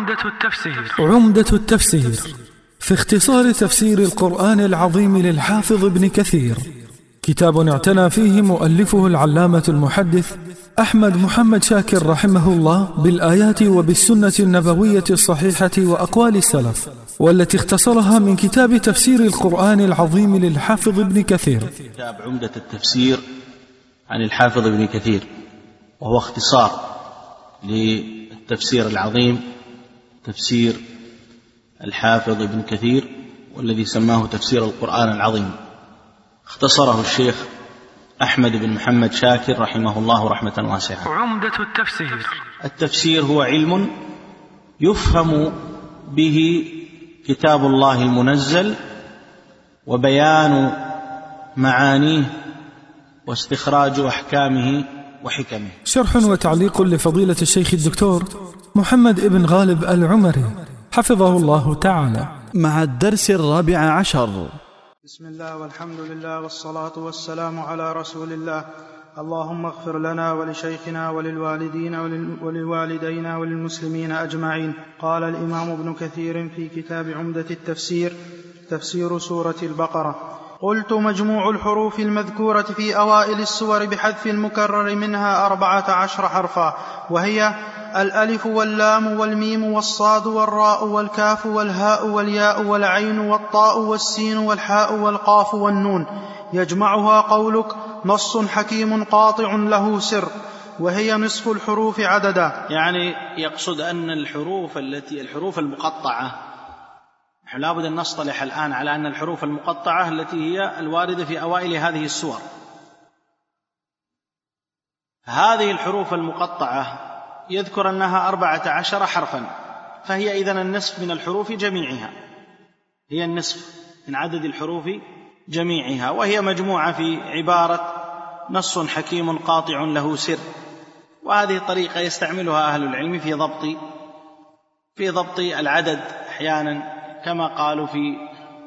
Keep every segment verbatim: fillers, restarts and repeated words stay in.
عمدة التفسير عمدة التفسير في اختصار تفسير القرآن العظيم للحافظ ابن كثير، كتاب اعتنى فيه مؤلفه العلامة المحدث أحمد محمد شاكر رحمه الله بالآيات وبالسنة النبوية الصحيحة وأقوال السلف، والتي اختصرها من كتاب تفسير القرآن العظيم للحافظ ابن كثير. كتاب عمدة التفسير عن الحافظ ابن كثير، وهو اختصار للتفسير العظيم تفسير الحافظ ابن كثير، والذي سماه تفسير القرآن العظيم. اختصره الشيخ أحمد بن محمد شاكر رحمه الله رحمة واسعة. عمدة التفسير التفسير هو علم يفهم به كتاب الله المنزل وبيان معانيه واستخراج أحكامه وحكمه. شرح وتعليق لفضيلة الشيخ الدكتور محمد ابن غالب العمري حفظه الله تعالى، مع الدرس الرابع عشر. بسم الله والحمد لله والصلاة والسلام على رسول الله. اللهم اغفر لنا ولشيخنا وللوالدين وللوالدين وللمسلمين أجمعين. قال الإمام ابن كثير في كتاب عمدة التفسير تفسير سورة البقرة: قلت مجموع الحروف المذكورة في أوائل السور بحذف المكرر منها أربعة عشر حرفا، وهي الألف واللام والميم والصاد والراء والكاف والهاء والياء والعين والطاء والسين والحاء والقاف والنون، يجمعها قولك نص حكيم قاطع له سر، وهي نصف الحروف عددا. يعني يقصد أن الحروف التي الحروف المقطعة، نحن لابد أن نصطلح الآن على أن الحروف المقطعة التي هي الواردة في أوائل هذه السور، هذه الحروف المقطعة يذكر أنها أربعة عشر حرفا، فهي إذن النصف من الحروف جميعها، هي النصف من عدد الحروف جميعها، وهي مجموعة في عبارة نص حكيم قاطع له سر. وهذه الطريقة يستعملها أهل العلم في ضبط في ضبط العدد أحيانا، كما قالوا في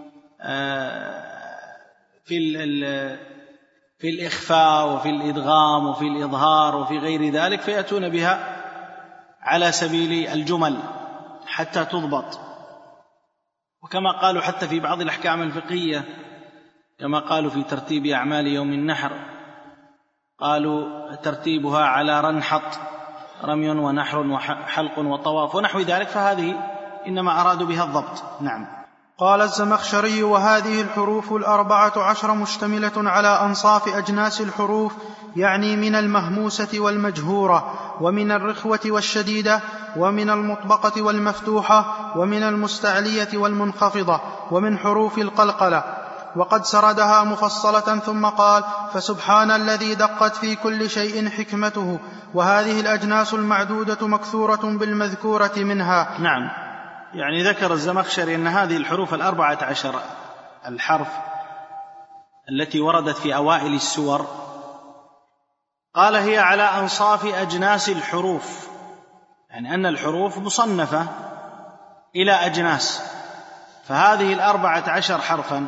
في في الإخفاء وفي الإدغام وفي الإظهار وفي غير ذلك، فيأتون بها على سبيل الجمل حتى تضبط. وكما قالوا حتى في بعض الأحكام الفقهية، كما قالوا في ترتيب أعمال يوم النحر، قالوا ترتيبها على رنحط، رمي ونحر وحلق وطواف ونحو ذلك، فهذه إنما أرادوا بها الضبط. نعم. قال الزمخشري: وهذه الحروف الأربعة عشر مشتملة على أنصاف أجناس الحروف، يعني من المهموسة والمجهورة، ومن الرخوة والشديدة، ومن المطبقة والمفتوحة، ومن المستعلية والمنخفضة، ومن حروف القلقلة. وقد سردها مفصلة ثم قال: فسبحان الذي دقت في كل شيء حكمته. وهذه الأجناس المعدودة مكثورة بالمذكورة منها. نعم، يعني ذكر الزمخشري أن هذه الحروف الأربعة عشر الحرف التي وردت في أوائل السور، قال هي على أنصاف أجناس الحروف، يعني أن الحروف مصنفة إلى أجناس، فهذه الأربعة عشر حرفا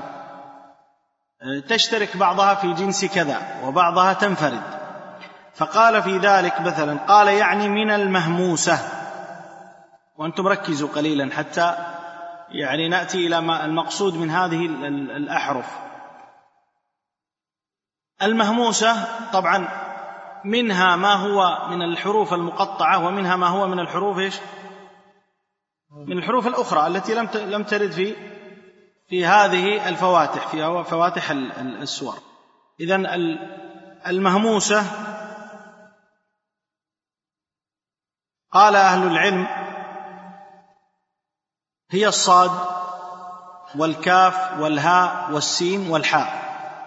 تشترك بعضها في جنس كذا وبعضها تنفرد. فقال في ذلك مثلا، قال يعني من المهموسة، وأنتم ركزوا قليلا حتى يعني نأتي إلى ما المقصود من هذه الأحرف. المهموسة طبعا منها ما هو من الحروف المقطعة، ومنها ما هو من الحروف إيش؟ من الحروف الأخرى التي لم لم ترد في في هذه الفواتح، في فواتح السور. إذن المهموسة قال أهل العلم هي الصاد والكاف والهاء والسين والحاء،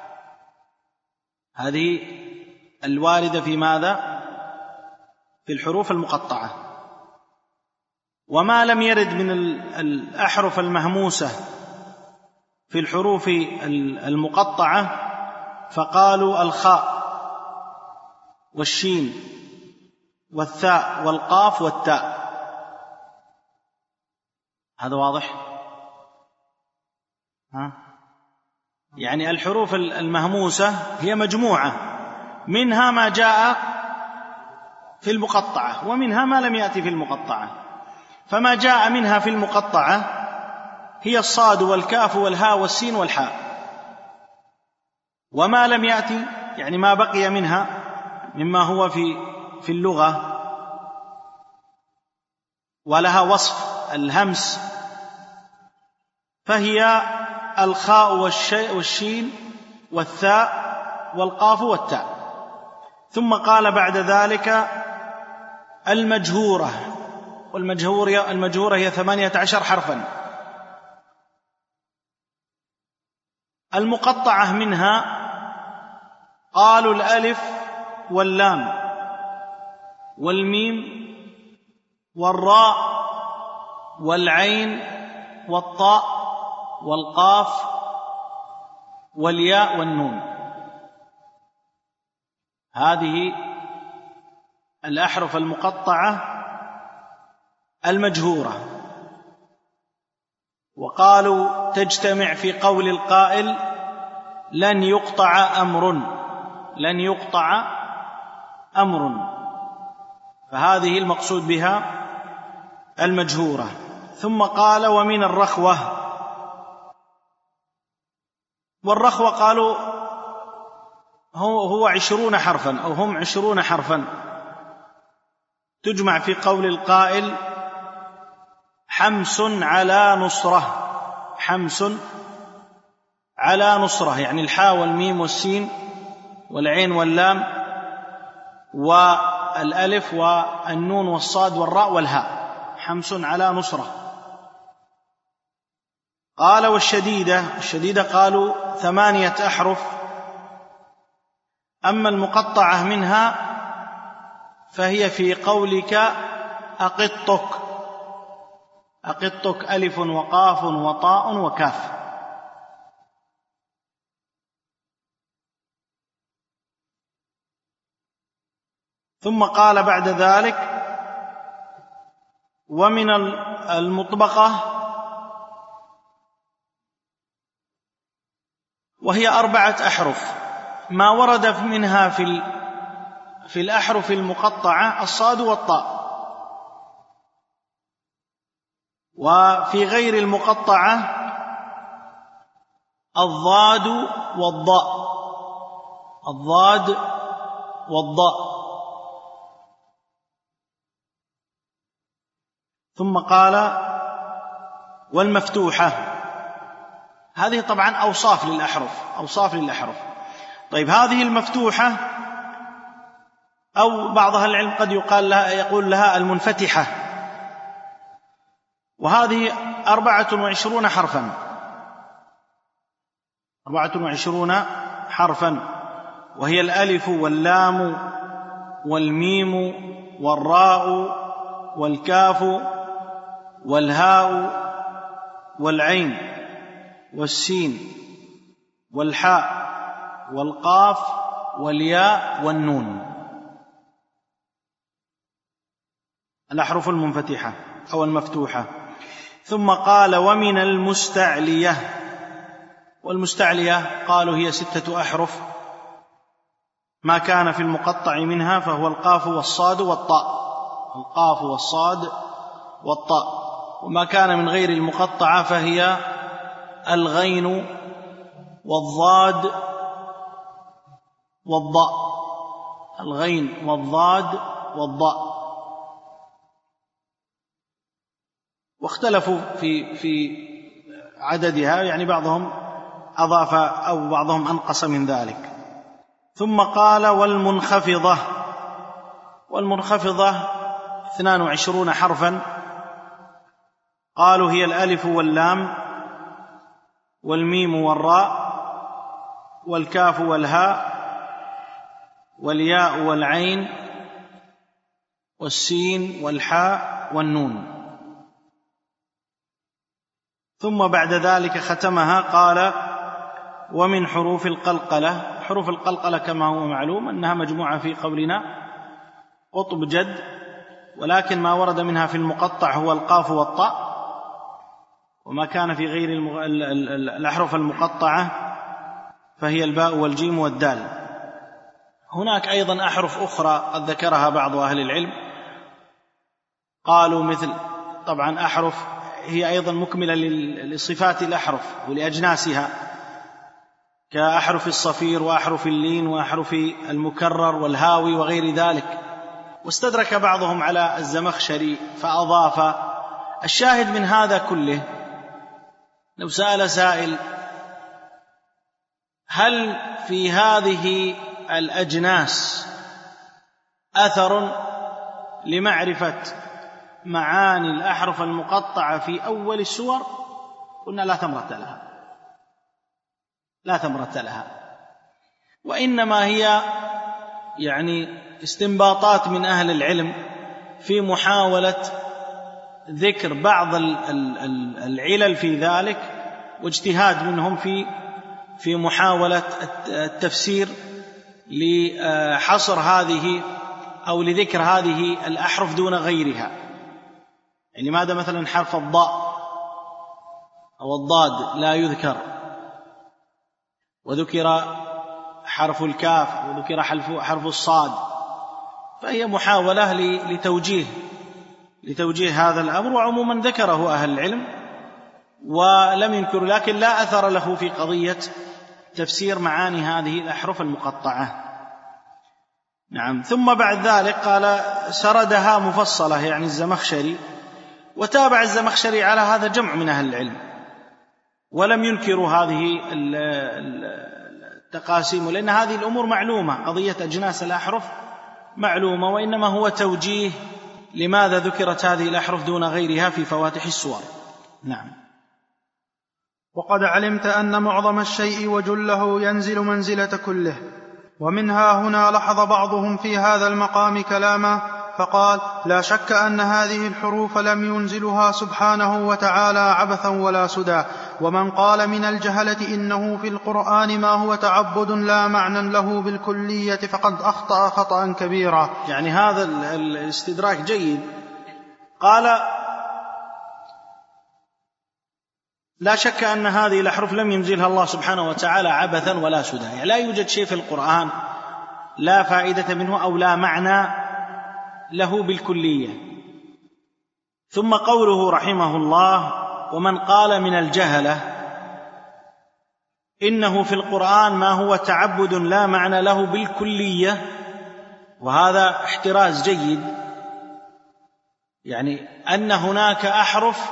هذه الواردة في ماذا؟ في الحروف المقطعة. وما لم يرد من الأحرف المهموسة في الحروف المقطعة فقالوا الخاء والشين والثاء والقاف والتاء. هذا واضح؟ ها؟ يعني الحروف المهموسة هي مجموعة، منها ما جاء في المقطعة ومنها ما لم يأتي في المقطعة. فما جاء منها في المقطعة هي الصاد والكاف والهاء والسين والحاء، وما لم يأتي يعني ما بقي منها مما هو في في اللغة ولها وصف الهمس فهي الخاء والشين والثاء والقاف والتاء. ثم قال بعد ذلك المجهورة، والمجهورة هي ثمانية عشر حرفا. المقطعة منها قالوا الألف واللام والميم والراء والعين والطاء والقاف والياء والنون. هذه الأحرف المقطعة المجهورة. وقالوا تجتمع في قول القائل لن يقطع أمر، لن يقطع أمر، فهذه المقصود بها المجهورة. ثم قال ومن الرخوة، والرخوة قالوا هو, هو عشرون حرفا أو هم عشرون حرفا، تجمع في قول القائل حمس على نصرة، حمس على نصرة، يعني الحاء والميم والسين والعين واللام والألف والنون والصاد والراء والهاء، حمس على نصرة. قال والشديدة، الشديدة قالوا ثمانية أحرف، أما المقطعة منها فهي في قولك أقطك، أقطك ألف وقاف وطاء وكاف. ثم قال بعد ذلك ومن المطبقة وهي أربعة أحرف، ما ورد منها في في الأحرف المقطعة الصاد والطاء، وفي غير المقطعة الضاد والضاء، الضاد والضاء. ثم قال والمفتوحة، هذه طبعا أوصاف للأحرف، أوصاف للأحرف. طيب هذه المفتوحة أو بعض أهل العلم قد يقال لها يقول لها المنفتحة، وهذه أربعة وعشرون حرفا، أربعة وعشرون حرفا، وهي الألف واللام والميم والراء والكاف والهاء والعين والسين والحاء والقاف والياء والنون، الأحرف المنفتحة أو المفتوحة. ثم قال ومن المستعلية، والمستعلية قالوا هي ستة أحرف، ما كان في المقطع منها فهو القاف والصاد والطاء، القاف والصاد والطاء، وما كان من غير المقطعة فهي الغين والضاد والضاء، الغين والضاد والضاء. واختلفوا في في عددها، يعني بعضهم أضاف أو بعضهم أنقص من ذلك. ثم قال والمنخفضة، والمنخفضة اثنان وعشرون حرفا، قالوا هي الألف واللام والميم والراء والكاف والهاء والياء والعين والسين والحاء والنون. ثم بعد ذلك ختمها قال ومن حروف القلقلة. حروف القلقلة كما هو معلوم أنها مجموعة في قولنا قطب جد، ولكن ما ورد منها في المقطع هو القاف والطاء، وما كان في غير المغ... الأحرف المقطعة فهي الباء والجيم والدال. هناك أيضا أحرف أخرى قد ذكرها بعض أهل العلم، قالوا مثل طبعا أحرف هي أيضا مكملة لصفات الأحرف ولأجناسها، كأحرف الصفير وأحرف اللين وأحرف المكرر والهاوي وغير ذلك. واستدرك بعضهم على الزمخشري فأضاف. الشاهد من هذا كله، لو سأل سائل: هل في هذه الأجناس أثر لمعرفة معاني الأحرف المقطعة في أول السور؟ قلنا لا ثمرة لها، لا ثمرة لها، وإنما هي يعني استنباطات من أهل العلم في محاولة ذكر بعض العلل في ذلك، واجتهاد منهم في في محاولة التفسير لحصر هذه أو لذكر هذه الأحرف دون غيرها. يعني لماذا مثلا حرف الضاء أو الضاد لا يذكر، وذكر حرف الكاف وذكر حرف الصاد؟ فهي محاولة لتوجيه لتوجيه هذا الأمر، وعموما ذكره أهل العلم ولم ينكر، لكن لا أثر له في قضية تفسير معاني هذه الأحرف المقطعة. نعم. ثم بعد ذلك قال: سردها مفصلة، يعني الزمخشري، وتابع الزمخشري على هذا جمع من أهل العلم، ولم ينكروا هذه التقاسيم، لأن هذه الأمور معلومة، قضية أجناس الأحرف معلومة، وإنما هو توجيه لماذا ذكرت هذه الأحرف دون غيرها في فواتح السور. نعم. وقد علمت أن معظم الشيء وجله ينزل منزلة كله، ومنها هنا لحظ بعضهم في هذا المقام كلاما فقال: لا شك أن هذه الحروف لم ينزلها سبحانه وتعالى عبثا ولا سدى. ومن قال من الجهلة إنه في القرآن ما هو تعبد لا معنى له بالكلية فقد أخطأ خطأ كبيرا. يعني هذا الاستدراك جيد. قال: لا شك أن هذه الأحرف لم ينزلها الله سبحانه وتعالى عبثا ولا سدى، يعني لا يوجد شيء في القرآن لا فائدة منه أو لا معنى له بالكلية. ثم قوله رحمه الله: ومن قال من الجهلة إنه في القرآن ما هو تعبد لا معنى له بالكلية، وهذا احتراز جيد، يعني أن هناك أحرف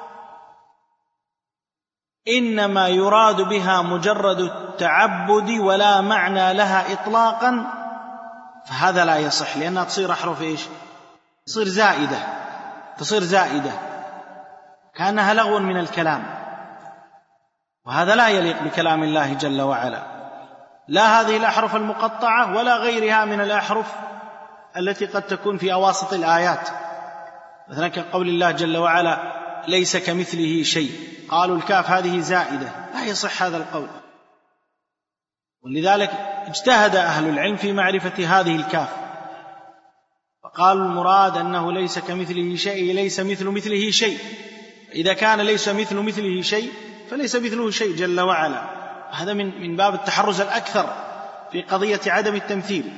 إنما يراد بها مجرد التعبد ولا معنى لها إطلاقا، فهذا لا يصح، لأنها تصير أحرف إيش؟ تصير زائدة، تصير زائدة كأنها لغو من الكلام، وهذا لا يليق بكلام الله جل وعلا، لا هذه الأحرف المقطعة ولا غيرها من الأحرف التي قد تكون في أواسط الآيات، مثلا كقول الله جل وعلا: ليس كمثله شيء، قالوا الكاف هذه زائدة، لا يصح هذا القول. ولذلك اجتهد أهل العلم في معرفة هذه الكاف، فقالوا المراد أنه ليس كمثله شيء، ليس مثل مثله شيء، إذا كان ليس مثل مثله شيء فليس مثله شيء جل وعلا. هذا من من باب التحرز الأكثر في قضية عدم التمثيل.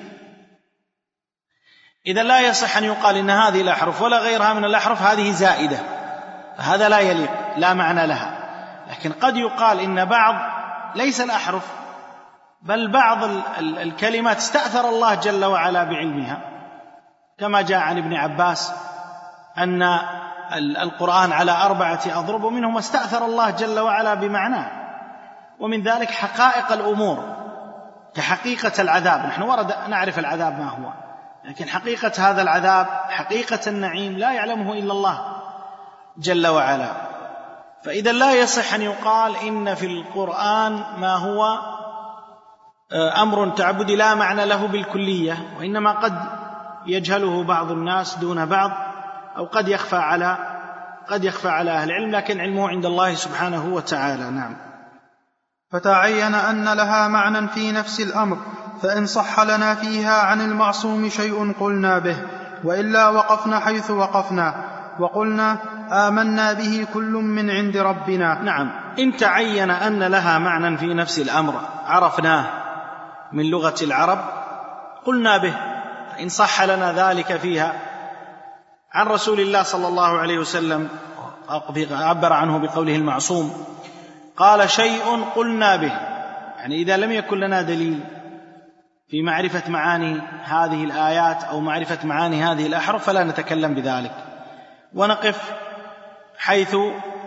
إذا لا يصح أن يقال إن هذه الأحرف ولا غيرها من الأحرف هذه زائدة، فهذا لا يليق، لا معنى لها. لكن قد يقال إن بعض ليس الأحرف بل بعض الكلمات استأثر الله جل وعلا بعلمها، كما جاء عن ابن عباس أن القرآن على أربعة أضرب ومنهم استأثر الله جل وعلا بمعناه، ومن ذلك حقائق الأمور كحقيقة العذاب. نحن ورد نعرف العذاب ما هو، لكن حقيقة هذا العذاب، حقيقة النعيم لا يعلمه إلا الله جل وعلا. فإذا لا يصح أن يقال إن في القرآن ما هو أمر تعبدي لا معنى له بالكلية، وإنما قد يجهله بعض الناس دون بعض، أو قد يخفى على قد يخفى على أهل العلم، لكن علمه عند الله سبحانه وتعالى. نعم. فتعين أن لها معنى في نفس الأمر، فإن صح لنا فيها عن المعصوم شيء قلنا به، وإلا وقفنا حيث وقفنا وقلنا آمنا به كل من عند ربنا. نعم. إن تعين أن لها معنى في نفس الأمر عرفناه من لغة العرب قلنا به، إن صح لنا ذلك فيها عن رسول الله صلى الله عليه وسلم عبر عنه بقوله المعصوم، قال: شيء قلنا به، يعني إذا لم يكن لنا دليل في معرفة معاني هذه الآيات أو معرفة معاني هذه الأحرف فلا نتكلم بذلك، ونقف حيث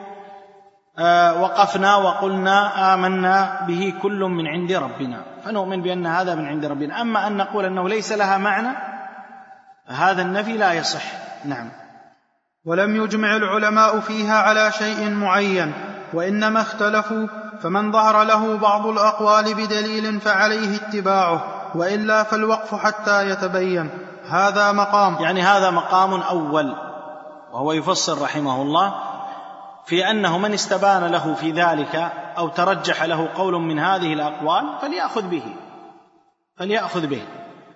وقفنا وقلنا آمنا به كل من عند ربنا، فنؤمن بأن هذا من عند ربنا. أما أن نقول أنه ليس لها معنى هذا النفي لا يصح. نعم. ولم يجمع العلماء فيها على شيء معين، وإنما اختلفوا، فمن ظهر له بعض الأقوال بدليل فعليه اتباعه، وإلا فالوقف حتى يتبين. هذا مقام، يعني هذا مقام أول، وهو يفسر رحمه الله في أنه من استبان له في ذلك أو ترجح له قول من هذه الأقوال فليأخذ به فليأخذ به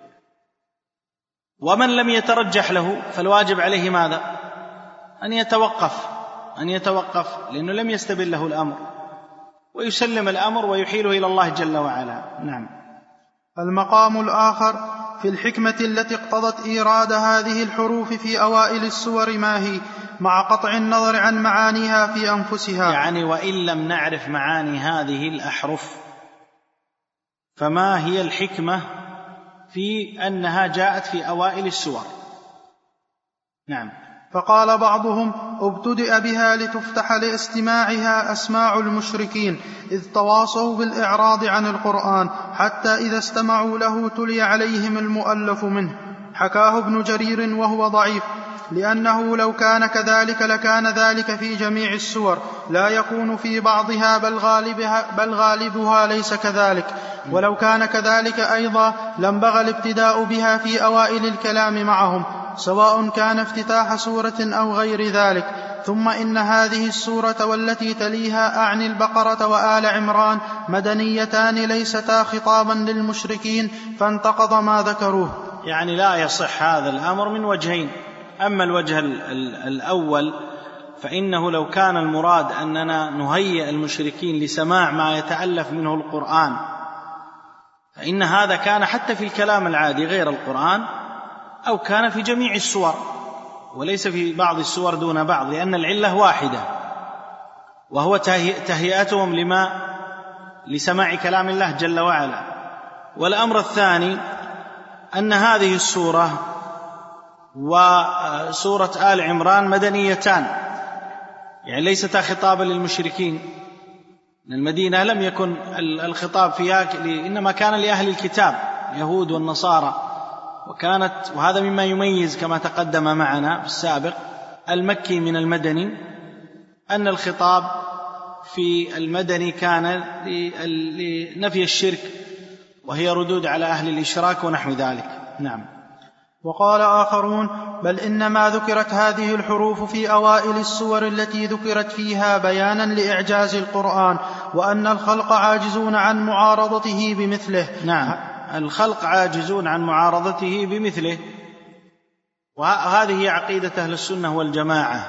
ومن لم يترجح له فالواجب عليه ماذا؟ أن يتوقف أن يتوقف لأنه لم يستبن له الأمر، ويسلم الأمر ويحيله إلى الله جل وعلا. نعم. المقام الآخر في الحكمة التي اقتضت إيراد هذه الحروف في أوائل السور ما هي، مع قطع النظر عن معانيها في أنفسها. يعني وإن لم نعرف معاني هذه الأحرف فما هي الحكمة في أنها جاءت في أوائل السور؟ نعم. فقال بعضهم: ابتدأ بها لتفتح لاستماعها أسماع المشركين إذ تواصوا بالإعراض عن القرآن، حتى إذا استمعوا له تلي عليهم المؤلف منه. حكاه ابن جرير وهو ضعيف، لأنه لو كان كذلك لكان ذلك في جميع السور، لا يكون في بعضها بل غالبها, بل غالبها ليس كذلك. ولو كان كذلك أيضا لانبغى الابتداء بها في أوائل الكلام معهم، سواء كان افتتاح سورة أو غير ذلك. ثم إن هذه السورة والتي تليها أعني البقرة وآل عمران مدنيتان ليستا خطابا للمشركين، فانتقض ما ذكروه. يعني لا يصح هذا الأمر من وجهين. أما الوجه الأول فإنه لو كان المراد أننا نهيئ المشركين لسماع ما يتألف منه القرآن فإن هذا كان حتى في الكلام العادي غير القرآن، أو كان في جميع السور وليس في بعض السور دون بعض، لأن العلة واحدة وهو تهيئتهم لما لسماع كلام الله جل وعلا. والأمر الثاني أن هذه السورة وسورة آل عمران مدنيتان، يعني ليستا خطابا للمشركين. المدينة لم يكن الخطاب فيها، إنما كان لأهل الكتاب اليهود والنصارى، وكانت وهذا مما يميز كما تقدم معنا في السابق المكي من المدني، أن الخطاب في المدني كان لنفي الشرك وهي ردود على أهل الإشراك ونحو ذلك. نعم. وقال آخرون: بل إنما ذكرت هذه الحروف في أوائل السور التي ذكرت فيها بيانا لإعجاز القرآن، وأن الخلق عاجزون عن معارضته بمثله. نعم، الخلق عاجزون عن معارضته بمثله، وهذه هي عقيدة أهل السنة والجماعة،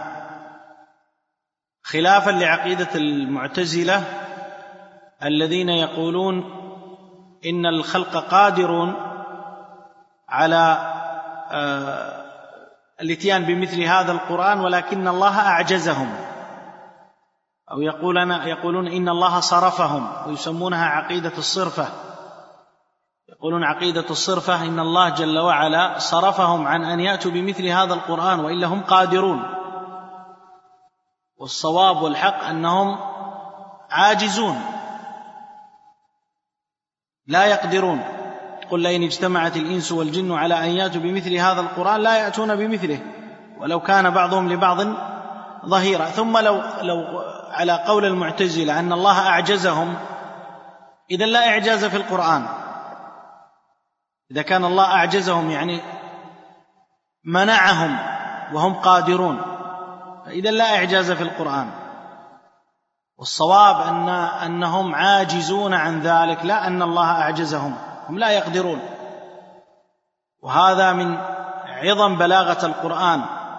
خلافا لعقيدة المعتزلة الذين يقولون إن الخلق قادرون على الاتيان بمثل هذا القرآن ولكن الله أعجزهم، أو يقولون, يقولون إن الله صرفهم، ويسمونها عقيدة الصرفة. يقولون عقيدة الصرفة إن الله جل وعلا صرفهم عن أن يأتوا بمثل هذا القرآن وإلا هم قادرون، والصواب والحق أنهم عاجزون لا يقدرون. قل لئن اجتمعت الإنس والجن على أن يأتوا بمثل هذا القرآن لا يأتون بمثله ولو كان بعضهم لبعض ظهيرا. ثم لو, لو على قول المعتزلة أن الله أعجزهم، إذن لا إعجاز في القرآن. إذا كان الله أعجزهم يعني منعهم وهم قادرون، فإذن لا إعجاز في القرآن. والصواب أن أنهم عاجزون عن ذلك، لا أن الله أعجزهم، هم لا يقدرون. وهذا من عظم بلاغة القرآن.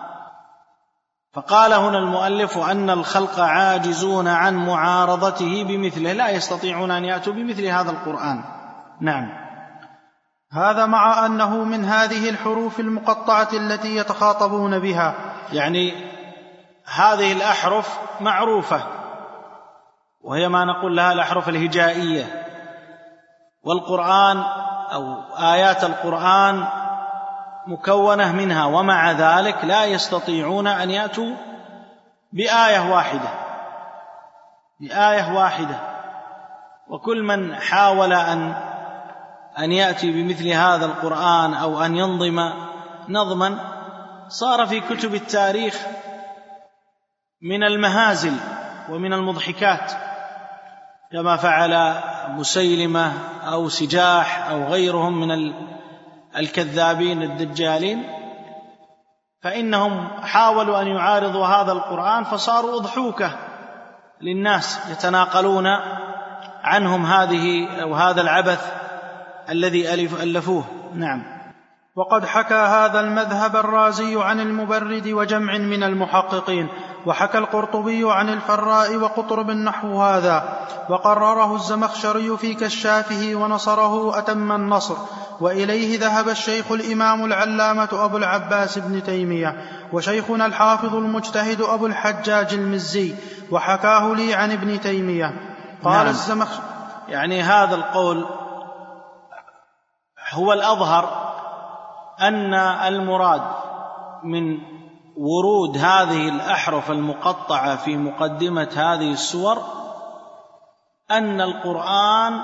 فقال هنا المؤلف أن الخلق عاجزون عن معارضته بمثله، لا يستطيعون أن يأتوا بمثل هذا القرآن. نعم. هذا مع أنه من هذه الحروف المقطعة التي يتخاطبون بها. يعني هذه الأحرف معروفة، وهي ما نقول لها الأحرف الهجائية، والقرآن أو آيات القرآن مكونة منها، ومع ذلك لا يستطيعون أن يأتوا بآية واحدة بآية واحدة وكل من حاول أن أن يأتي بمثل هذا القرآن أو أن ينظم نظما صار في كتب التاريخ من المهازل ومن المضحكات، كما فعل مسيلمة أو سجاح أو غيرهم من الكذابين الدجالين، فإنهم حاولوا أن يعارضوا هذا القرآن فصاروا أضحوكة للناس يتناقلون عنهم هذه أو هذا العبث الذي ألفوه. نعم. وقد حكى هذا المذهب الرازي عن المبرد وجمع من المحققين، وحكى القرطبي عن الفراء وقطرب نحو هذا، وقرره الزمخشري في كشافه ونصره أتم النصر، وإليه ذهب الشيخ الإمام العلامة أبو العباس بن تيمية، وشيخنا الحافظ المجتهد أبو الحجاج المزي، وحكاه لي عن ابن تيمية. قال نعم. الزمخشري يعني هذا القول هو الأظهر، أن المراد من ورود هذه الأحرف المقطعة في مقدمة هذه السور أن القرآن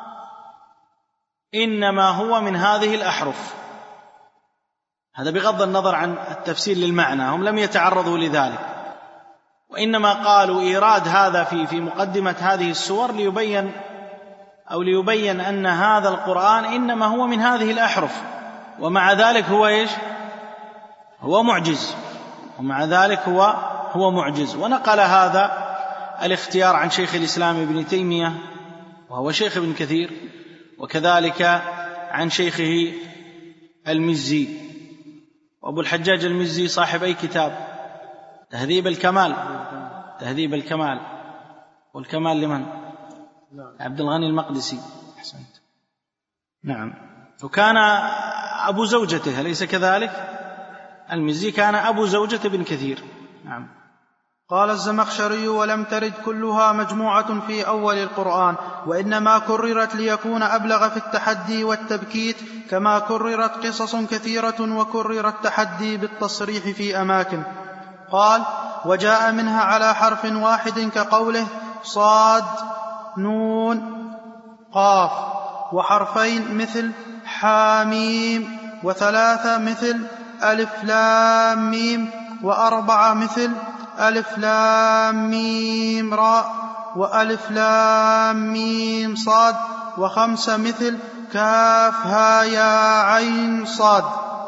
إنما هو من هذه الأحرف. هذا بغض النظر عن التفسير للمعنى، هم لم يتعرضوا لذلك، وإنما قالوا إيراد هذا في في مقدمة هذه السور ليبين أو ليبين أن هذا القرآن إنما هو من هذه الأحرف، ومع ذلك هو إيش؟ هو معجز، ومع ذلك هو هو معجز. ونقل هذا الاختيار عن شيخ الإسلام ابن تيمية وهو شيخ ابن كثير، وكذلك عن شيخه المزي. وأبو الحجاج المزي صاحب أي كتاب؟ تهذيب الكمال. تهذيب الكمال. والكمال لمن؟ عبد الغني المقدسي. أحسنت. نعم. وكان أبو زوجته، أليس كذلك؟ المزي كان أبو زوجة ابن كثير. نعم. قال الزمخشري: ولم ترد كلها مجموعة في أول القرآن، وإنما كررت ليكون أبلغ في التحدي والتبكيت، كما كررت قصص كثيرة وكرر التحدي بالتصريح في أماكن. قال: وجاء منها على حرف واحد كقوله صاد نون قاف، وحرفين مثل حاميم، وثلاثة مثل ألف لام ميم، وأربعة مثل ألف لام ميم راء، وألف لام ميم صاد، وخمسة مثل كاف ها يا عين صاد،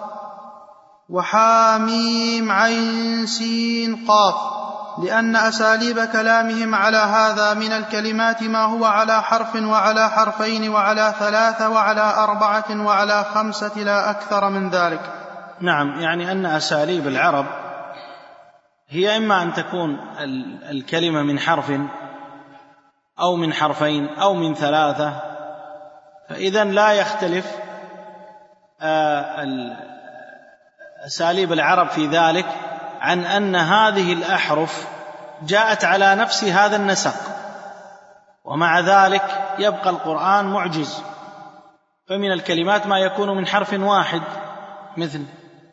وحاميم عين سين قاف، لأن أساليب كلامهم على هذا من الكلمات ما هو على حرف وعلى حرفين وعلى ثلاثة وعلى أربعة وعلى خمسة، لا أكثر من ذلك. نعم. يعني أن أساليب العرب هي إما أن تكون الكلمة من حرف أو من حرفين أو من ثلاثة، فإذا لا يختلف أساليب العرب في ذلك عن أن هذه الأحرف جاءت على نفس هذا النسق، ومع ذلك يبقى القرآن معجز. فمن الكلمات ما يكون من حرف واحد، مثل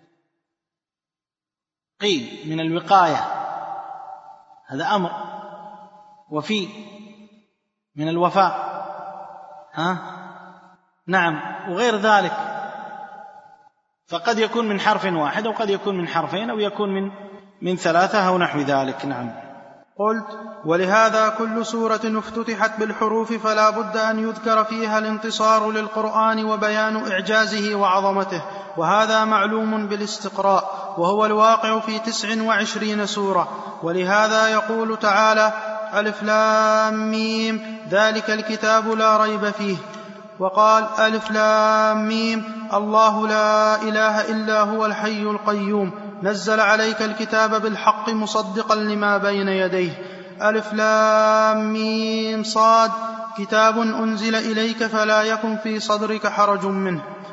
قي من الوقاية، هذا أمر، وفي من الوفاء، ها؟ نعم، وغير ذلك. فقد يكون من حرف واحد أو قد يكون من حرفين أو يكون من من ثلاثة أو نحو ذلك. نعم. قلت: ولهذا كل سورة افتتحت بالحروف فلا بد أن يذكر فيها الانتصار للقرآن وبيان إعجازه وعظمته، وهذا معلوم بالاستقراء، وهو الواقع في تسع وعشرين سورة. ولهذا يقول تعالى: ألف لام ميم ذلك الكتاب لا ريب فيه. وقال: ألف لام ميم الله لا إله إلا هو الحي القيوم نزل عليك الكتاب بالحق مصدقا لما بين يديه. ألف لام ميم صاد كتاب أنزل إليك فلا يكن في صدرك حرج منه.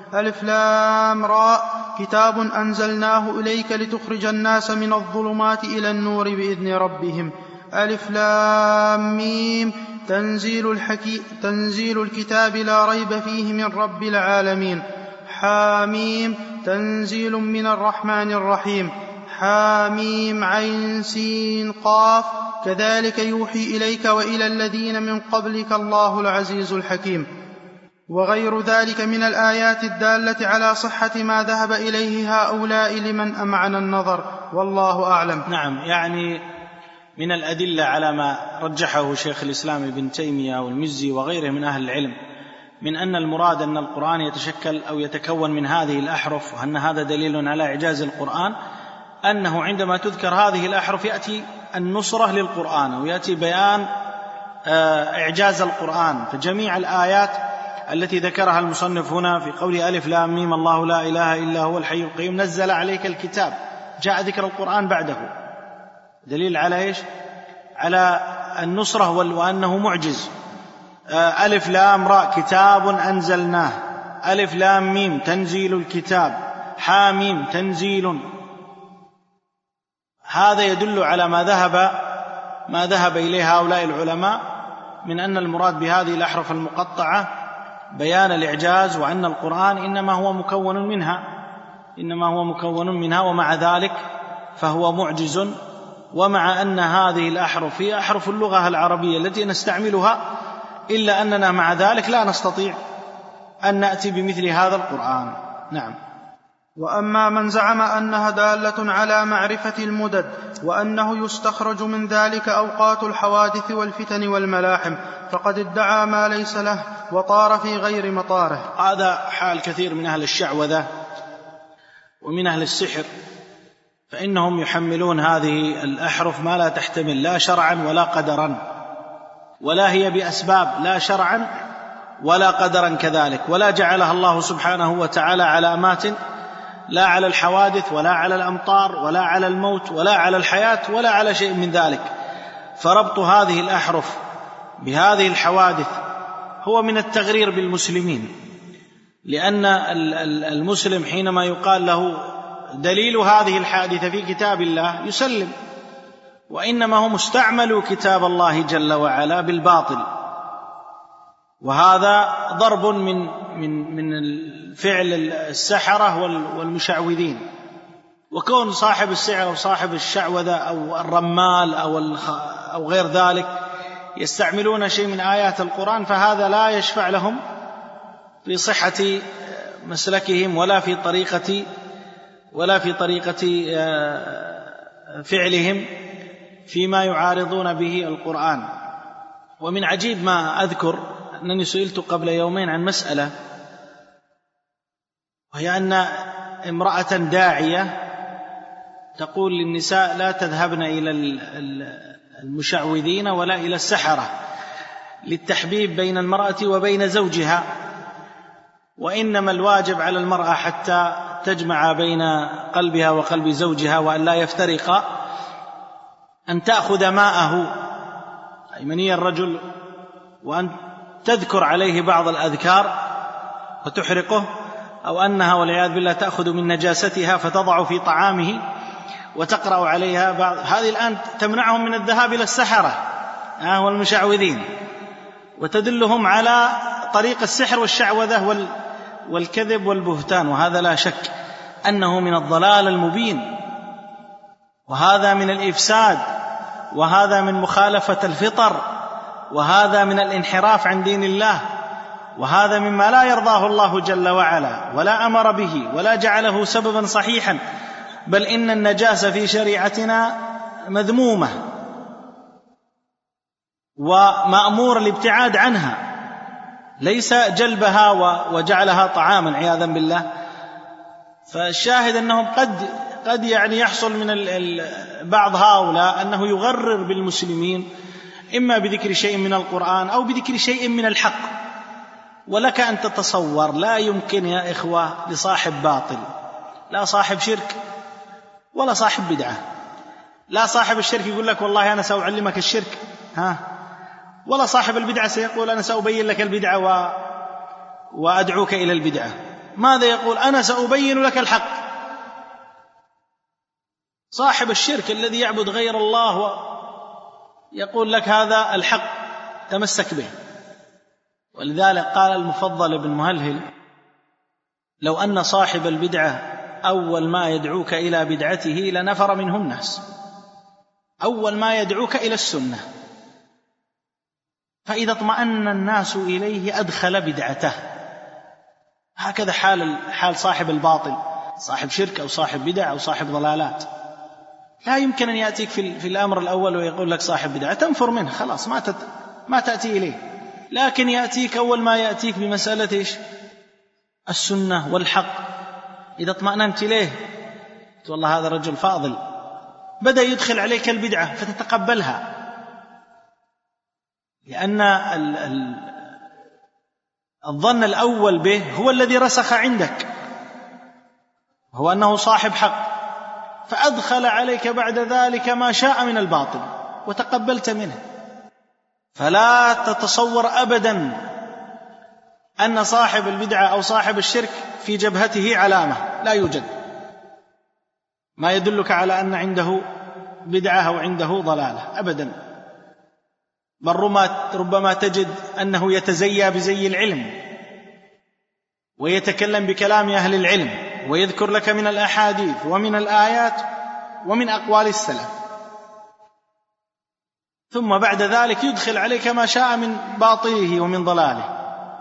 ألف لام راء كتاب أنزلناه إليك لتخرج الناس من الظلمات إلى النور بإذن ربهم. ألف لام ميم تنزيل, الحكي تنزيل الكتاب لا ريب فيه من رب العالمين. حاميم تنزيل من الرحمن الرحيم. حاميم عين سين قاف كذلك يوحي إليك وإلى الذين من قبلك الله العزيز الحكيم. وغير ذلك من الآيات الدالة على صحة ما ذهب إليه هؤلاء لمن أمعن النظر، والله أعلم. نعم، يعني من الأدلة على ما رجحه شيخ الإسلام ابن تيمية والمزي وغيره من أهل العلم من أن المراد أن القرآن يتشكل أو يتكون من هذه الأحرف، وأن هذا دليل على إعجاز القرآن، أنه عندما تذكر هذه الأحرف يأتي النصرة للقرآن ويأتي بيان إعجاز القرآن. فجميع الآيات التي ذكرها المصنف هنا في قول ألف لام ميم الله لا إله إلا هو الحي القيوم نزل عليك الكتاب، جاء ذكر القرآن بعده، دليل على إيش؟ على النصرة وأنه معجز. ألف لام راء كتاب أنزلناه، ألف لام ميم تنزيل الكتاب، حاميم تنزيل. هذا يدل على ما ذهب ما ذهب إليه هؤلاء العلماء من أن المراد بهذه الأحرف المقطعة بيان الإعجاز، وأن القرآن إنما هو مكون منها إنما هو مكون منها ومع ذلك فهو معجز. ومع أن هذه الأحرف هي أحرف اللغة العربية التي نستعملها، إلا أننا مع ذلك لا نستطيع أن نأتي بمثل هذا القرآن. نعم. وأما من زعم أنها دالة على معرفة المدد وأنه يستخرج من ذلك أوقات الحوادث والفتن والملاحم فقد ادعى ما ليس له وطار في غير مطاره. هذا حال كثير من أهل الشعوذة ومن أهل السحر، فإنهم يحملون هذه الأحرف ما لا تحتمل لا شرعا ولا قدرا، ولا هي بأسباب لا شرعا ولا قدرا كذلك، ولا جعلها الله سبحانه وتعالى علامات لا على الحوادث ولا على الأمطار ولا على الموت ولا على الحياة ولا على شيء من ذلك. فربط هذه الأحرف بهذه الحوادث هو من التغرير بالمسلمين، لأن المسلم حينما يقال له دليل هذه الحادثة في كتاب الله يسلم، وإنما هم استعملوا كتاب الله جل وعلا بالباطل، وهذا ضرب من من من الفعل السحرة والمشعوذين. وكون صاحب السحر أو صاحب الشعوذة أو الرمال أو أو غير ذلك يستعملون شيء من آيات القرآن، فهذا لا يشفع لهم في صحة مسلكهم ولا في طريقة ولا في طريقة فعلهم فيما يعارضون به القرآن. ومن عجيب ما أذكر أنني سئلت قبل يومين عن مسألة، وهي أن امرأة داعية تقول للنساء لا تذهبن إلى المشعوذين ولا إلى السحرة للتحبيب بين المرأة وبين زوجها، وإنما الواجب على المرأة حتى تجمع بين قلبها وقلب زوجها وأن لا يفترقا أن تأخذ ماءه أي مني الرجل وأن تذكر عليه بعض الأذكار وتحرقه، أو أنها والعياذ بالله تأخذ من نجاستها فتضع في طعامه وتقرأ عليها بعض. هذه الآن تمنعهم من الذهاب إلى السحرة والمشعوذين، وتدلهم على طريق السحر والشعوذة والكذب والبهتان، وهذا لا شك أنه من الضلال المبين، وهذا من الإفساد، وهذا من مخالفة الفطر، وهذا من الانحراف عن دين الله، وهذا مما لا يرضاه الله جل وعلا ولا أمر به ولا جعله سببا صحيحا، بل إن النجاسة في شريعتنا مذمومة ومأمور الابتعاد عنها، ليس جلبها وجعلها طعاما عياذا بالله. فالشاهد أنهم قد قد يعني يحصل من بعض هؤلاء أنه يغرر بالمسلمين إما بذكر شيء من القرآن أو بذكر شيء من الحق. ولك أن تتصور لا يمكن يا إخوة لصاحب باطل، لا صاحب شرك ولا صاحب بدعة، لا صاحب الشرك يقول لك والله أنا سأعلمك الشرك، ها، ولا صاحب البدعة سيقول أنا سأبين لك البدعة و... وأدعوك إلى البدعة. ماذا يقول؟ أنا سأبين لك الحق. صاحب الشرك الذي يعبد غير الله يقول لك هذا الحق، تمسك به. ولذلك قال المفضل بن مهلهل: لو أن صاحب البدعة أول ما يدعوك إلى بدعته لنفر منه الناس، أول ما يدعوك إلى السنة، فإذا اطمأن الناس إليه أدخل بدعته. هكذا حال حال صاحب الباطل، صاحب شرك أو صاحب بدع أو صاحب ضلالات. لا يمكن أن يأتيك في, في الأمر الأول ويقول لك صاحب بدعة تنفر منه، خلاص ما, تت ما تأتي إليه. لكن يأتيك أول ما يأتيك بمسألة إيش؟ السنة والحق، إذا اطمأننت إليه والله هذا رجل فاضل، بدأ يدخل عليك البدعة فتتقبلها، لأن ال ال الظن الأول به هو الذي رسخ عندك، هو أنه صاحب حق، فأدخل عليك بعد ذلك ما شاء من الباطل وتقبلت منه. فلا تتصور أبدا أن صاحب البدعة أو صاحب الشرك في جبهته علامة، لا يوجد ما يدلك على أن عنده بدعة أو عنده ضلالة أبدا. بل ربما تجد أنه يتزيى بزي العلم ويتكلم بكلام أهل العلم ويذكر لك من الأحاديث ومن الآيات ومن أقوال السلف، ثم بعد ذلك يدخل عليك ما شاء من باطله ومن ضلاله.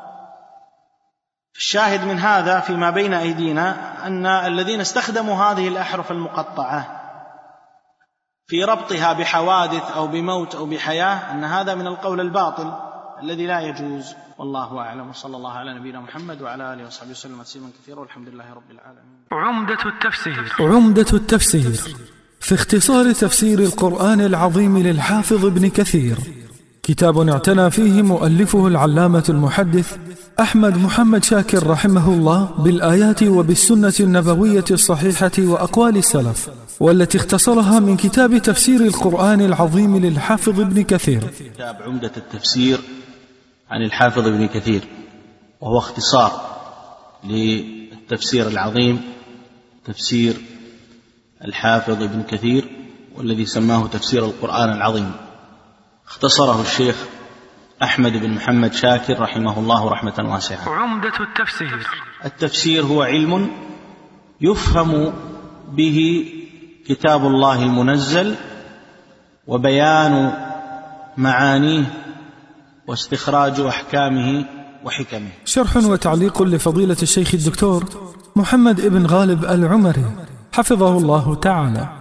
الشاهد من هذا فيما بين أيدينا أن الذين استخدموا هذه الأحرف المقطعة في ربطها بحوادث أو بموت أو بحياة أن هذا من القول الباطل الذي لا يجوز، والله أعلم. وصلى الله على نبينا محمد وعلى آله وصحبه وسلم تسليما كثيرا، والحمد لله رب العالمين. عمدة التفسير عمدة التفسير في اختصار تفسير القرآن العظيم للحافظ ابن كثير، كتاب اعتنى فيه مؤلفه العلامة المحدث أحمد محمد شاكر رحمه الله بالآيات وبالسنة النبوية الصحيحة وأقوال السلف، والتي اختصرها من كتاب تفسير القرآن العظيم للحافظ ابن كثير. كتاب عمدة التفسير عن الحافظ ابن كثير، وهو اختصار للتفسير العظيم تفسير الحافظ ابن كثير، والذي سماه تفسير القرآن العظيم. اختصره الشيخ أحمد بن محمد شاكر رحمه الله رحمة واسعة. عمدة التفسير التفسير هو علم يفهم به كتاب الله المنزل وبيان معانيه واستخراج أحكامه وحكمه. شرح وتعليق لفضيلة الشيخ الدكتور محمد ابن غالب العمري حفظه الله تعالى.